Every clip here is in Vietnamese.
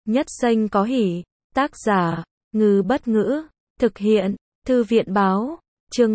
Nhất xanh có hỉ. Tác giả, Ngư Bất Ngữ. Thực hiện, Thư viện Báo. Chương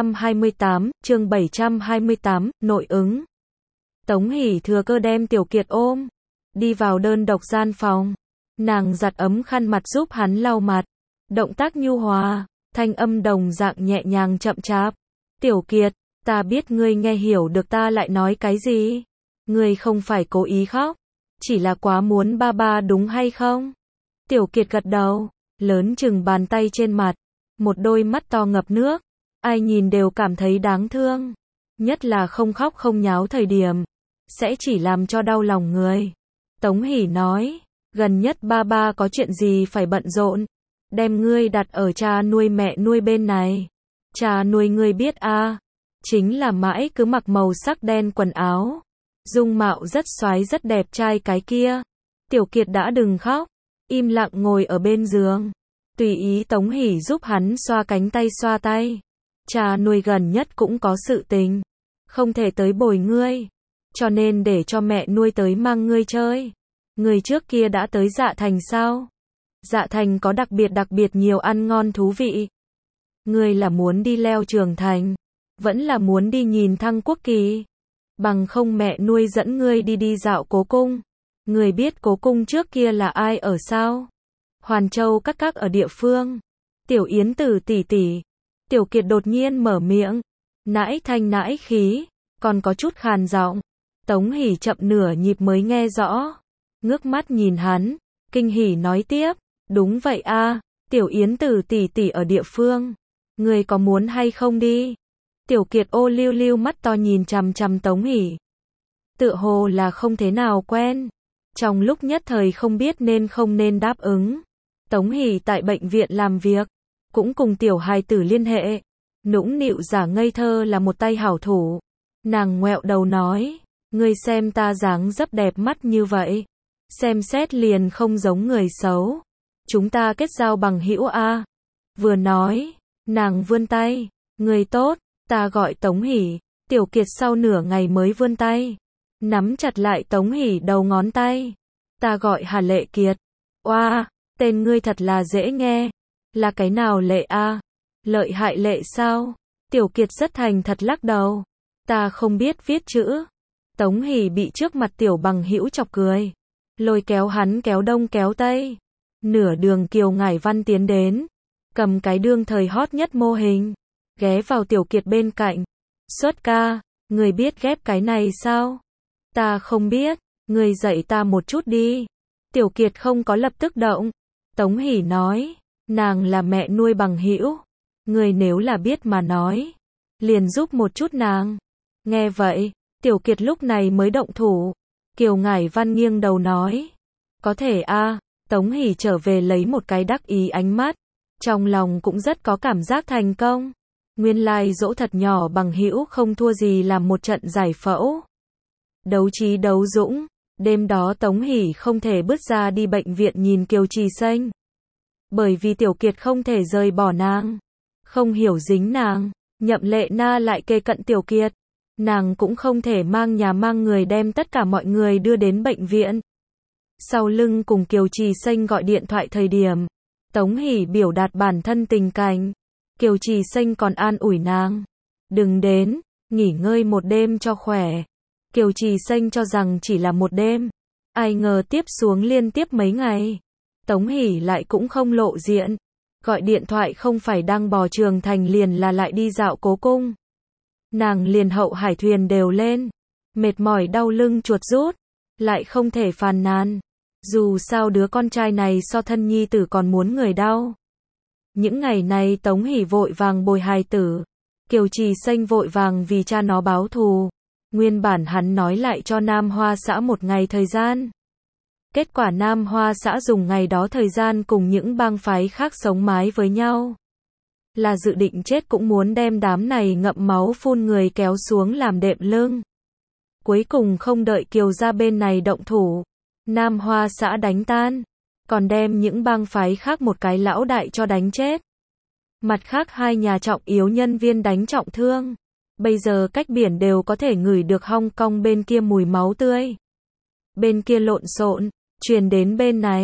728, nội ứng. Tống Hỷ thừa cơ đem Tiểu Kiệt ôm, đi vào đơn độc gian phòng. Nàng giặt ấm khăn mặt giúp hắn lau mặt. Động tác nhu hòa, thanh âm đồng dạng nhẹ nhàng chậm chạp. Tiểu Kiệt, ta biết ngươi nghe hiểu được ta lại nói cái gì. Ngươi không phải cố ý khóc, chỉ là quá muốn ba ba đúng hay không? Tiểu Kiệt gật đầu, lớn chừng bàn tay trên mặt, một đôi mắt to ngập nước, ai nhìn đều cảm thấy đáng thương. Nhất là không khóc không nháo thời điểm, sẽ chỉ làm cho đau lòng người. Tống Hỷ nói, gần nhất ba ba có chuyện gì phải bận rộn, đem ngươi đặt ở cha nuôi mẹ nuôi bên này. Cha nuôi ngươi biết a, chính là mãi cứ mặc màu sắc đen quần áo, dung mạo rất xoái rất đẹp trai cái kia. Tiểu Kiệt đã đừng khóc, im lặng ngồi ở bên giường, tùy ý Tống Hỷ giúp hắn xoa cánh tay xoa tay. Cha nuôi gần nhất cũng có sự tình, không thể tới bồi ngươi, cho nên để cho mẹ nuôi tới mang ngươi chơi. Người trước kia đã tới Dạ Thành sao? Dạ Thành có đặc biệt nhiều ăn ngon thú vị. Ngươi là muốn đi leo Trường Thành, vẫn là muốn đi nhìn Thăng Quốc Kỳ? Bằng không mẹ nuôi dẫn ngươi đi dạo Cố Cung. Ngươi biết Cố Cung trước kia là ai ở sao? Hoàn Châu các ở địa phương. Tiểu Yến Tử tỷ tỷ. Tiểu Kiệt đột nhiên mở miệng, nãi thanh nãi khí, còn có chút khàn giọng. Tống Hỷ chậm nửa nhịp mới nghe rõ, ngước mắt nhìn hắn, kinh hỉ nói tiếp, đúng vậy a, Tiểu Yến Tử tỷ tỷ ở địa phương, người có muốn hay không đi? Tiểu Kiệt ô liu liu mắt to nhìn chằm chằm Tống Hỷ, tựa hồ là không thế nào quen, trong lúc nhất thời không biết nên không nên đáp ứng. Tống Hỷ tại bệnh viện làm việc, cũng cùng tiểu hài tử liên hệ, nũng nịu giả ngây thơ là một tay hảo thủ. Nàng ngoẹo đầu nói, ngươi xem ta dáng dấp đẹp mắt như vậy, xem xét liền không giống người xấu, chúng ta kết giao bằng hữu a. Vừa nói, nàng vươn tay, người tốt, ta gọi Tống Hỷ. Tiểu Kiệt sau nửa ngày mới vươn tay, nắm chặt lại Tống Hỷ đầu ngón tay, ta gọi Hà Lệ Kiệt. Oa, tên ngươi thật là dễ nghe. Là cái nào Lệ a? Lợi hại Lệ sao? Tiểu Kiệt rất thành thật lắc đầu, ta không biết viết chữ. Tống Hỷ bị trước mặt tiểu bằng hữu chọc cười, lôi kéo hắn kéo đông kéo tây. Nửa đường Kiều Ngải Văn tiến đến, cầm cái đương thời hot nhất mô hình, ghé vào Tiểu Kiệt bên cạnh. Xuất ca, người biết ghép cái này sao? Ta không biết, người dạy ta một chút đi. Tiểu Kiệt không có lập tức động. Tống Hỷ nói, nàng là mẹ nuôi bằng hữu, người nếu là biết mà nói, liền giúp một chút nàng. Nghe vậy, Tiểu Kiệt lúc này mới động thủ. Kiều Ngải Văn nghiêng đầu nói, có thể a. Tống Hỷ trở về lấy một cái đắc ý ánh mắt, trong lòng cũng rất có cảm giác thành công. Nguyên lai dỗ thật nhỏ bằng hữu không thua gì làm một trận giải phẫu. Đấu trí đấu dũng, đêm đó Tống Hỷ không thể bước ra đi bệnh viện nhìn Kiều Trì Xanh. Bởi vì Tiểu Kiệt không thể rời bỏ nàng, không hiểu dính nàng. Nhậm Lệ Na lại kề cận Tiểu Kiệt, nàng cũng không thể mang nhà mang người đem tất cả mọi người đưa đến bệnh viện. Sau lưng cùng Kiều Trì Xanh gọi điện thoại thời điểm, Tống Hỷ biểu đạt bản thân tình cảnh. Kiều Trì Xanh còn an ủi nàng, đừng đến, nghỉ ngơi một đêm cho khỏe. Kiều Trì Xanh cho rằng chỉ là một đêm, ai ngờ tiếp xuống liên tiếp mấy ngày. Tống Hỷ lại cũng không lộ diện, gọi điện thoại không phải đang bò Trường Thành liền là lại đi dạo Cố Cung. Nàng liền Hậu Hải thuyền đều lên, mệt mỏi đau lưng chuột rút, lại không thể phàn nàn. Dù sao đứa con trai này so thân nhi tử còn muốn người đau. Những ngày này Tống Hỷ vội vàng bồi hài tử, Kiều Trì Xanh vội vàng vì cha nó báo thù. Nguyên bản hắn nói lại cho Nam Hoa xã một ngày thời gian. Kết quả Nam Hoa xã dùng ngày đó thời gian cùng những bang phái khác sống mái với nhau. Là dự định chết cũng muốn đem đám này ngậm máu phun người kéo xuống làm đệm lưng. Cuối cùng không đợi Kiều gia bên này động thủ, Nam Hoa xã đánh tan, còn đem những bang phái khác một cái lão đại cho đánh chết. Mặt khác hai nhà trọng yếu nhân viên đánh trọng thương. Bây giờ cách biển đều có thể ngửi được Hong Kong bên kia mùi máu tươi. Bên kia lộn xộn, truyền đến bên này,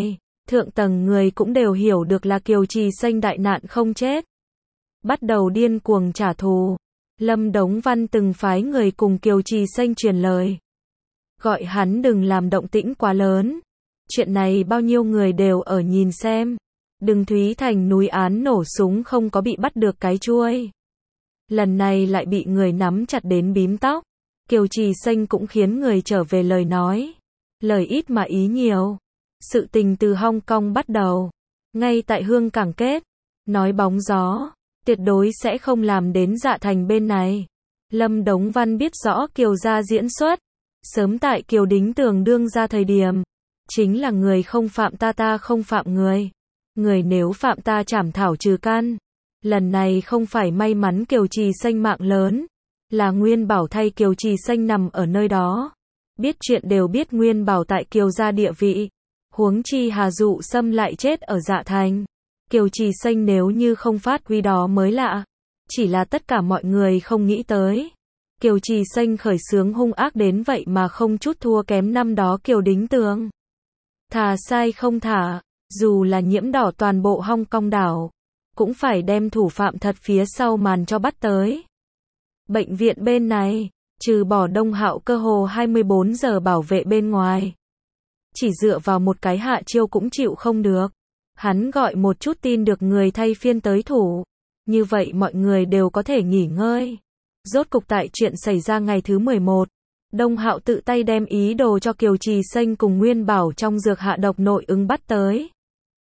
Thượng tầng người cũng đều hiểu được là Kiều Trì Xanh đại nạn không chết. Bắt đầu điên cuồng trả thù. Lâm Đống Văn từng phái người cùng Kiều Trì Xanh truyền lời. Gọi hắn đừng làm động tĩnh quá lớn. Chuyện này bao nhiêu người đều ở nhìn xem. Đừng Thúy Thành núi án nổ súng không có bị bắt được cái chuôi. Lần này lại bị người nắm chặt đến bím tóc. Kiều Trì Xanh cũng khiến người trở về lời nói. Lời ít mà ý nhiều. Sự tình từ Hong Kong bắt đầu. Ngay tại Hương Cảng kết. Nói bóng gió. Tuyệt đối sẽ không làm đến Dạ Thành bên này. Lâm Đống Văn biết rõ Kiều gia diễn xuất. Sớm tại Kiều Đính Tường đương ra thời điểm. Chính là người không phạm ta, ta không phạm người. Người nếu phạm ta trảm thảo trừ căn. Lần này không phải may mắn Kiều Trì Xanh mạng lớn. Là Nguyên Bảo thay Kiều Trì Xanh nằm ở nơi đó. Biết chuyện đều biết Nguyên Bảo tại Kiều gia địa vị. Huống chi Hà Dụ Sâm lại chết ở Dạ Thành. Kiều Trì Xanh nếu như không phát huy đó mới lạ. Chỉ là tất cả mọi người không nghĩ tới. Kiều Trì Xanh khởi xướng hung ác đến vậy mà không chút thua kém năm đó Kiều Đính Tường. Thà sai không thả, dù là nhiễm đỏ toàn bộ Hong Kong đảo, cũng phải đem thủ phạm thật phía sau màn cho bắt tới. Bệnh viện bên này, trừ bỏ Đông Hạo cơ hồ 24 giờ bảo vệ bên ngoài. Chỉ dựa vào một cái Hạ Chiêu cũng chịu không được. Hắn gọi một chút tin được người thay phiên tới thủ. Như vậy mọi người đều có thể nghỉ ngơi. Rốt cục tại chuyện xảy ra ngày thứ 11. Đông Hạo tự tay đem ý đồ cho Kiều Trì Xanh cùng Nguyên Bảo trong dược hạ độc nội ứng bắt tới.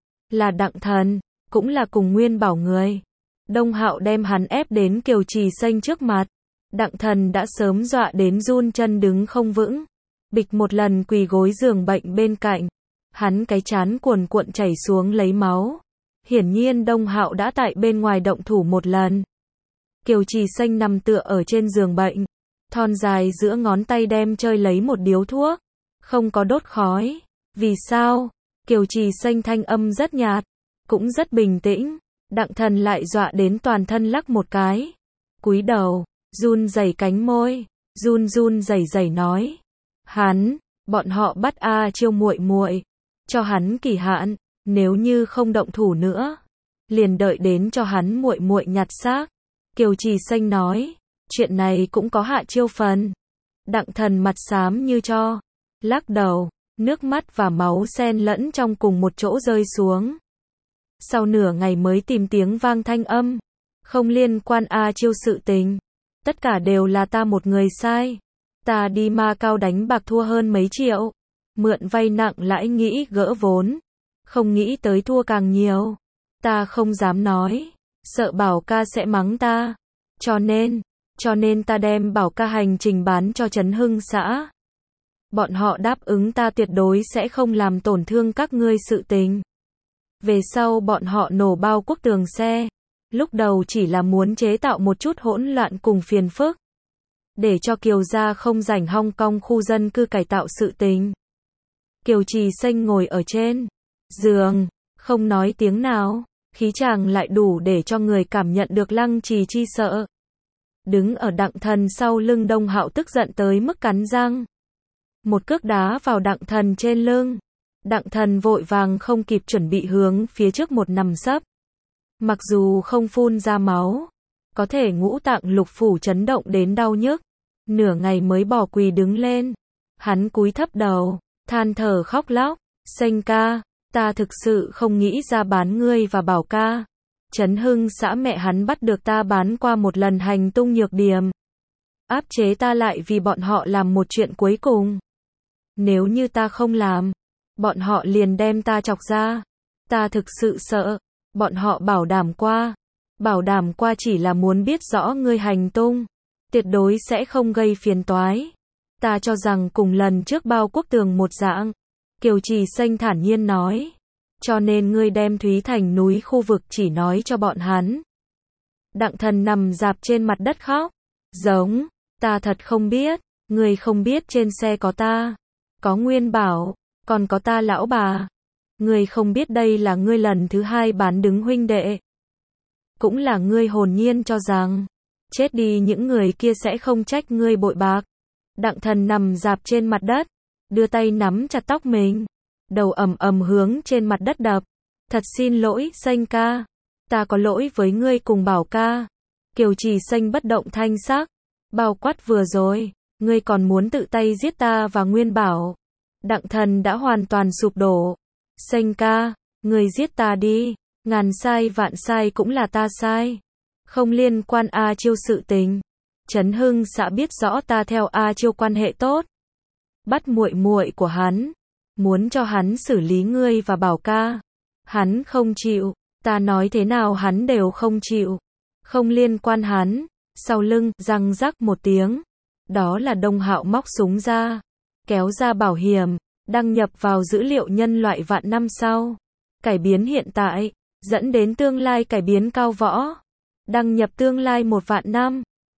Là Đặng Thần, cũng là cùng Nguyên Bảo người. Đông Hạo đem hắn ép đến Kiều Trì Xanh trước mặt. Đặng Thần đã sớm dọa đến run chân đứng không vững. Bịch một lần quỳ gối giường bệnh bên cạnh. Hắn cái trán cuồn cuộn chảy xuống lấy máu. Hiển nhiên Đông Hạo đã tại bên ngoài động thủ một lần. Kiều Trì Xanh nằm tựa ở trên giường bệnh. Thon dài giữa ngón tay đem chơi lấy một điếu thuốc. Không có đốt khói. Vì sao? Kiều Trì Xanh thanh âm rất nhạt. Cũng rất bình tĩnh. Đặng Thần lại dọa đến toàn thân lắc một cái. Cúi đầu. Run rẩy cánh môi. Run rẩy nói. Bọn họ bắt A Chiêu muội muội. Cho hắn kỳ hạn. Nếu như không động thủ nữa. Liền đợi đến cho hắn muội muội nhặt xác. Kiều Trì Xanh nói. Chuyện này cũng có Hạ Chiêu phần. Đặng Thần mặt xám như cho. Lắc đầu. Nước mắt và máu xen lẫn trong cùng một chỗ rơi xuống. Sau nửa ngày mới tìm tiếng vang thanh âm. Không liên quan A Chiêu sự tình. Tất cả đều là ta một người sai. Ta đi Macau đánh bạc thua hơn mấy triệu. Mượn vay nặng lãi nghĩ gỡ vốn. Không nghĩ tới thua càng nhiều. Ta không dám nói. Sợ Bảo ca sẽ mắng ta. Cho nên ta đem Bảo ca hành trình bán cho Trấn Hưng xã. Bọn họ đáp ứng ta tuyệt đối sẽ không làm tổn thương các ngươi sự tình. Về sau bọn họ nổ bao quốc tường xe. Lúc đầu chỉ là muốn chế tạo một chút hỗn loạn cùng phiền phức. Để cho Kiều gia không rảnh Hong Kong khu dân cư cải tạo sự tình. Kiều Trì Xanh ngồi ở trên giường, không nói tiếng nào. Khí chàng lại đủ để cho người cảm nhận được Lăng Trì chi sợ. Đứng ở Đặng Thần sau lưng Đông Hạo tức giận tới mức cắn răng. Một cước đá vào Đặng Thần trên lưng. Đặng Thần vội vàng không kịp chuẩn bị hướng phía trước một nằm sấp. Mặc dù không phun ra máu, có thể ngũ tạng lục phủ chấn động đến đau nhức. Nửa ngày mới bỏ quỳ đứng lên. Hắn cúi thấp đầu, than thở khóc lóc. Xanh ca, ta thực sự không nghĩ ra bán ngươi và Bảo ca. Trấn Hưng xã mẹ hắn bắt được ta bán qua một lần hành tung nhược điểm. Áp chế ta lại vì bọn họ làm một chuyện cuối cùng. Nếu như ta không làm, bọn họ liền đem ta chọc ra. Ta thực sự sợ. Bọn họ bảo đảm qua chỉ là muốn biết rõ ngươi hành tung. Tuyệt đối sẽ không gây phiền toái. Ta cho rằng cùng lần trước bao quốc tường một dạng. Kiều Trì Xanh thản nhiên nói. Cho nên ngươi đem Thúy Thành núi khu vực chỉ nói cho bọn hắn. Đặng Thần nằm dạp trên mặt đất khóc. Giống, ta thật không biết. Ngươi không biết trên xe có ta. Có Nguyên Bảo, còn có ta lão bà. Ngươi không biết đây là ngươi lần thứ 2 bán đứng huynh đệ. Cũng là ngươi hồn nhiên cho rằng. Chết đi những người kia sẽ không trách ngươi bội bạc. Đặng Thần nằm dạp trên mặt đất. Đưa tay nắm chặt tóc mình. đầu ầm ầm hướng trên mặt đất đập. Thật xin lỗi, Xanh ca. Ta có lỗi với ngươi cùng Bảo ca. Kiều Trì Xanh bất động thanh sắc. Bao quát vừa rồi, ngươi còn muốn tự tay giết ta và Nguyên Bảo. Đặng Thần đã hoàn toàn sụp đổ. Xanh ca, ngươi giết ta đi. Ngàn sai vạn sai cũng là ta sai. Không liên quan A Chiêu sự tình. Trấn Hưng xã biết rõ ta theo A Chiêu quan hệ tốt. Bắt muội muội của hắn. Muốn cho hắn xử lý ngươi và Bảo ca. Hắn không chịu. Ta nói thế nào hắn đều không chịu. Không liên quan hắn. Sau lưng, răng rắc một tiếng. Đó là Đông Hạo móc súng ra. Kéo ra bảo hiểm. Đăng nhập vào dữ liệu nhân loại vạn năm sau. Cải biến hiện tại. Dẫn đến tương lai cải biến cao võ. Đăng nhập tương lai 1 vạn năm.